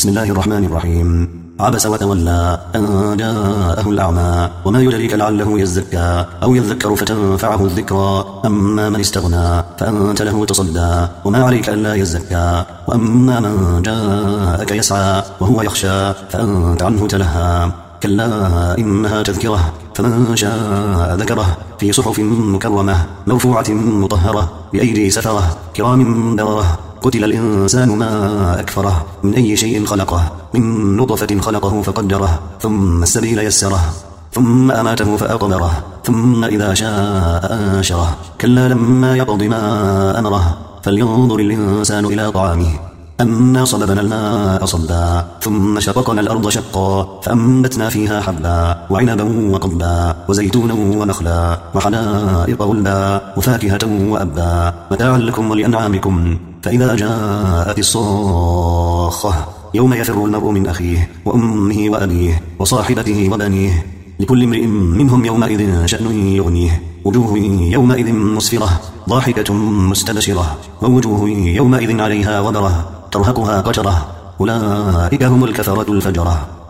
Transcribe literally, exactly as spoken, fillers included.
بسم الله الرحمن الرحيم. عبس وتولى أن جاءه الأعمى وما يدريك لعله يزكى أو يذكر فتنفعه الذكرى أما من استغنى فأنت له تصدى وما عليك ألا يزكى وأما من جاءك يسعى وهو يخشى فأنت عنه تلهى كلا إنها تذكرة فمن شاء ذكره في صحف مكرمة مرفوعة مطهرة بأيدي سفرة كرام بررة قتل الإنسان ما أكفره من أي شيء خلقه من نطفة خلقه فقدره ثم السبيل يسره ثم أماته فأقبره ثم إذا شاء أنشره كلا لما يقض ما أمره فلينظر الإنسان إلى طعامه أنا صببنا الماء صبا ثم شققنا الأرض شقا فأنبتنا فيها حبا وعنبا وقضبا وزيتونا ونخلا وحدائق غلبا وفاكهة وأبا متاعا لكم ولأنعامكم فإذا جاءت الصاخة يوم يفر المرء من أخيه وأمه وأبيه وصاحبته وبنيه لكل امرئ منهم يومئذ شأن يغنيه وجوه يومئذ مسفرة ضاحكة مستبشرة ووجوه يومئذ عليها غبرة ترهقها قترة أولئك هم الكفرة الفجرة.